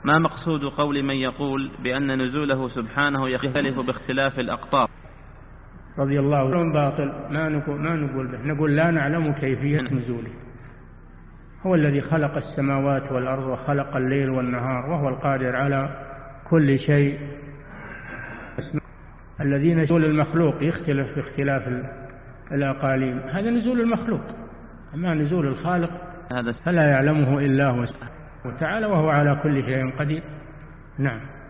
ما مقصود قول من يقول بأن نزوله سبحانه يختلف باختلاف الأقطار؟ رضي الله عنه باطل، ما نقول به، نقول لا نعلم كيفية نزوله. هو الذي خلق السماوات والأرض وخلق الليل والنهار، وهو القادر على كل شيء. الذين نزول المخلوق يختلف باختلاف الأقاليم، هذا نزول المخلوق. أما نزول الخالق فلا يعلمه إلا هو وتعالى، وهو على كل شيء قدير. نعم.